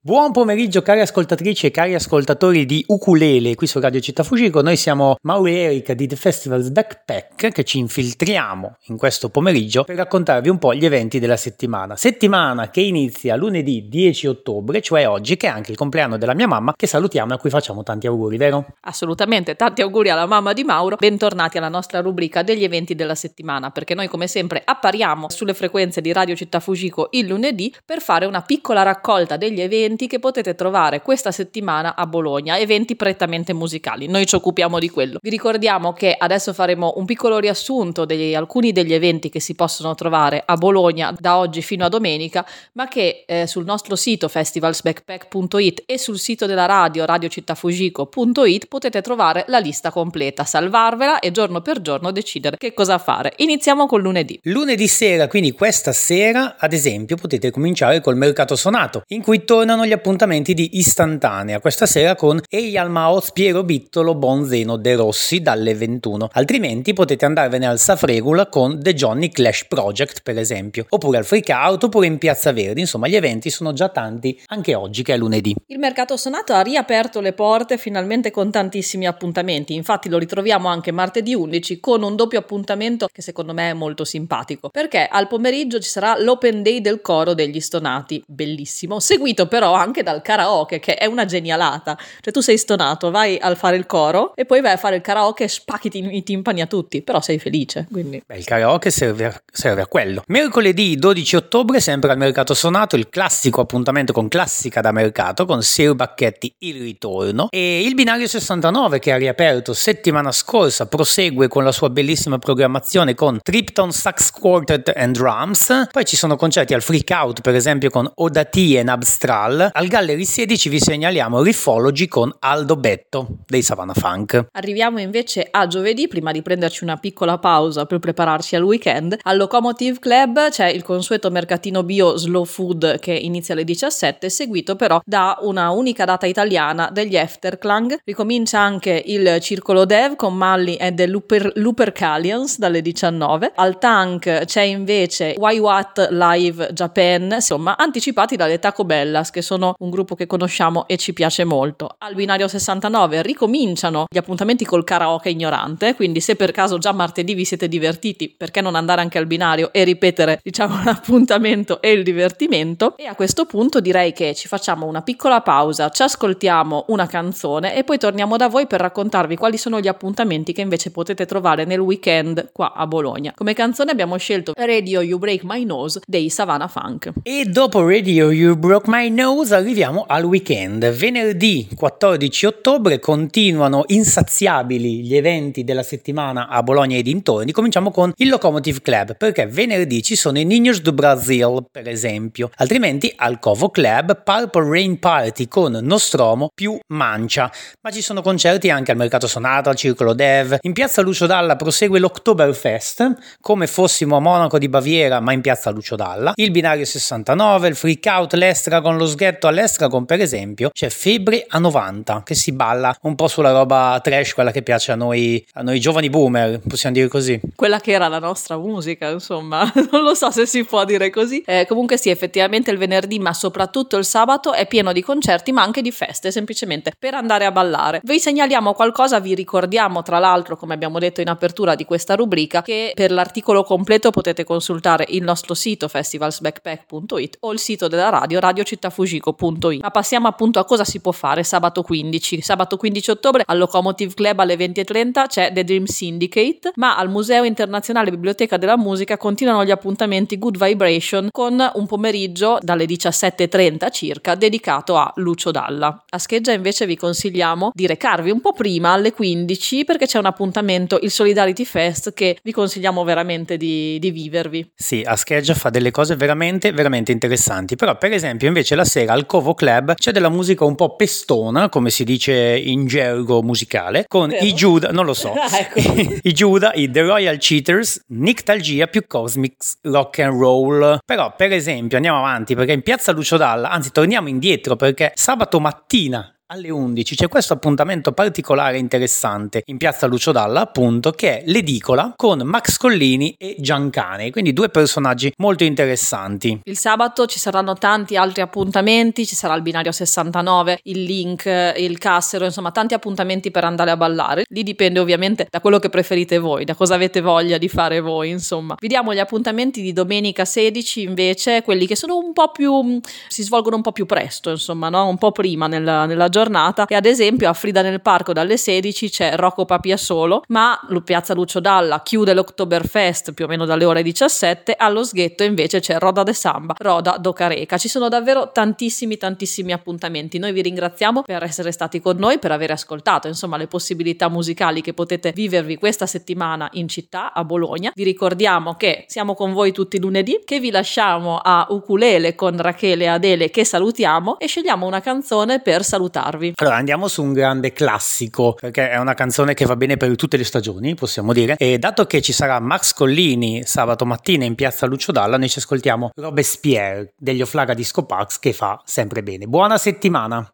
Buon pomeriggio cari ascoltatrici e cari ascoltatori di Ukulele qui su Radio Città Fujiko. Noi siamo Mauro e Erika di The Festivals Backpack che ci infiltriamo in questo pomeriggio per raccontarvi un po' gli eventi della settimana che inizia lunedì 10 ottobre, cioè oggi, che è anche il compleanno della mia mamma, che salutiamo e a cui facciamo tanti auguri, vero? Assolutamente, tanti auguri alla mamma di Mauro. Bentornati alla nostra rubrica degli eventi della settimana, perché noi come sempre appariamo sulle frequenze di Radio Città Fujiko il lunedì per fare una piccola raccolta degli eventi che potete trovare questa settimana a Bologna, eventi prettamente musicali. Noi ci occupiamo di quello. Vi ricordiamo che adesso faremo un piccolo riassunto di alcuni degli eventi che si possono trovare a Bologna da oggi fino a domenica, ma che sul nostro sito festivalsbackpack.it e sul sito della radio radiocittafujiko.it potete trovare la lista completa, salvarvela e giorno per giorno decidere che cosa fare. Iniziamo con lunedì. Lunedì sera, quindi questa sera, ad esempio, potete cominciare col Mercato Sonato, in cui tornano gli appuntamenti di Istantanea, questa sera con Eyal Maoz, Piero Bittolo, Bonzeno, De Rossi dalle 21. Altrimenti potete andarvene al Safregula con The Johnny Clash Project, per esempio, oppure al Freak Out, oppure in Piazza Verdi. Insomma, gli eventi sono già tanti anche oggi che è lunedì. Il Mercato Sonato ha riaperto le porte finalmente con tantissimi appuntamenti, infatti lo ritroviamo anche martedì 11 con un doppio appuntamento che secondo me è molto simpatico, perché al pomeriggio ci sarà l'Open Day del coro degli Stonati, bellissimo, seguito però anche dal karaoke, che è una genialata. Cioè tu sei stonato, vai a fare il coro e poi vai a fare il karaoke e spacchi i timpani a tutti, però sei felice, quindi. Beh, il karaoke serve a quello. Mercoledì 12 ottobre, sempre al Mercato Sonato, il classico appuntamento con classica da mercato con Sir Bacchetti Il Ritorno, e il Binario 69 che ha riaperto settimana scorsa prosegue con la sua bellissima programmazione con Tripton Sax Quartet and Drums. Poi ci sono concerti al Freak Out, per esempio con Odati e Nabstral. Al Gallery 16 vi segnaliamo Riffology con Aldo Betto dei Savannah Funk. Arriviamo invece a giovedì, prima di prenderci una piccola pausa per prepararci al weekend. Al Locomotive Club c'è il consueto mercatino bio Slow Food che inizia alle 17, seguito però da una unica data italiana degli Efterklang. Ricomincia anche il Circolo Dev con Malli e The Lupercalians dalle 19. Al Tank c'è invece Why What Live Japan, insomma anticipati dalle Taco Bellas, che sono un gruppo che conosciamo e ci piace molto. Al Binario 69 ricominciano gli appuntamenti col karaoke ignorante, quindi se per caso già martedì vi siete divertiti, perché non andare anche al binario e ripetere, diciamo, l'appuntamento e il divertimento. E a questo punto direi che ci facciamo una piccola pausa, ci ascoltiamo una canzone e poi torniamo da voi per raccontarvi quali sono gli appuntamenti che invece potete trovare nel weekend qua a Bologna. Come canzone abbiamo scelto Radio You Break My Nose dei Savannah Funk. E dopo Radio You Broke My Nose arriviamo al weekend. Venerdì 14 ottobre continuano insaziabili gli eventi della settimana a Bologna e dintorni. Cominciamo con il Locomotive Club, perché venerdì ci sono i Ninhos do Brasil, per esempio. Altrimenti al Covo Club Purple Rain Party con Nostromo più Mancia. Ma ci sono concerti anche al Mercato Sonato, al Circolo Dev. In Piazza Lucio Dalla prosegue l'Oktoberfest, come fossimo a Monaco di Baviera ma in Piazza Lucio Dalla. Il Binario 69, il Freak Out, l'Estragon, lo Sghetto all'Estragon, per esempio c'è Febbre a 90 che si balla un po' sulla roba trash, quella che piace a noi giovani boomer, possiamo dire così, quella che era la nostra musica, insomma. Non lo so se si può dire così. Comunque sì, effettivamente il venerdì ma soprattutto il sabato è pieno di concerti ma anche di feste, semplicemente per andare a ballare. Vi segnaliamo qualcosa, vi ricordiamo tra l'altro, come abbiamo detto in apertura di questa rubrica, che per l'articolo completo potete consultare il nostro sito festivalsbackpack.it o il sito della radio radiocittafujiko.it. Ma passiamo appunto a cosa si può fare sabato 15 ottobre al Locomotive Club alle 20:30 c'è The Dream Syndicate, ma al Museo Internazionale Biblioteca della Musica continuano gli appuntamenti Good Vibration con un pomeriggio dalle 17:30 circa dedicato a Lucio Dalla. A Scheggia invece vi consigliamo di recarvi un po' prima alle 15 perché c'è un appuntamento, il Solidarity Fest, che vi consigliamo veramente di vivervi. Sì, a Scheggia fa delle cose veramente veramente interessanti, però per esempio invece la sera al Covo Club c'è della musica un po' pestona, come si dice in gergo musicale, con i Giuda, non lo so, ecco. i Giuda, i The Royal Cheaters, Nictalgia più Cosmics Rock and Roll. Però per esempio andiamo avanti perché in Piazza Lucio Dalla, anzi torniamo indietro perché sabato mattina alle 11 c'è questo appuntamento particolare interessante in piazza Lucio Dalla, appunto, che è l'edicola con Max Collini e Giancane, quindi due personaggi molto interessanti. Il sabato ci saranno tanti altri appuntamenti, ci sarà il binario 69, il Link, il Cassero, insomma tanti appuntamenti per andare a ballare. Lì dipende ovviamente da quello che preferite voi, da cosa avete voglia di fare voi, insomma. Vi diamo gli appuntamenti di domenica 16 invece, quelli che sono un po' più, si svolgono un po' più presto, insomma, no? Un po' prima nella giornata, e ad esempio a Frida nel Parco dalle 16 c'è Rocco Papiasolo, ma piazza Lucio Dalla chiude l'Oktoberfest più o meno dalle ore 17, allo Sghetto invece c'è Roda de Samba, Roda do Careca. Ci sono davvero tantissimi appuntamenti. Noi vi ringraziamo per essere stati con noi, per aver ascoltato insomma le possibilità musicali che potete vivervi questa settimana in città, a Bologna. Vi ricordiamo che siamo con voi tutti i lunedì, che vi lasciamo a Ukulele con Rachele e Adele, che salutiamo, e scegliamo una canzone per salutarvi. Allora andiamo su un grande classico, perché è una canzone che va bene per tutte le stagioni, possiamo dire, e dato che ci sarà Max Collini sabato mattina in piazza Lucio Dalla, noi ci ascoltiamo Robespierre degli Oflaga Disco Parks, che fa sempre bene. Buona settimana!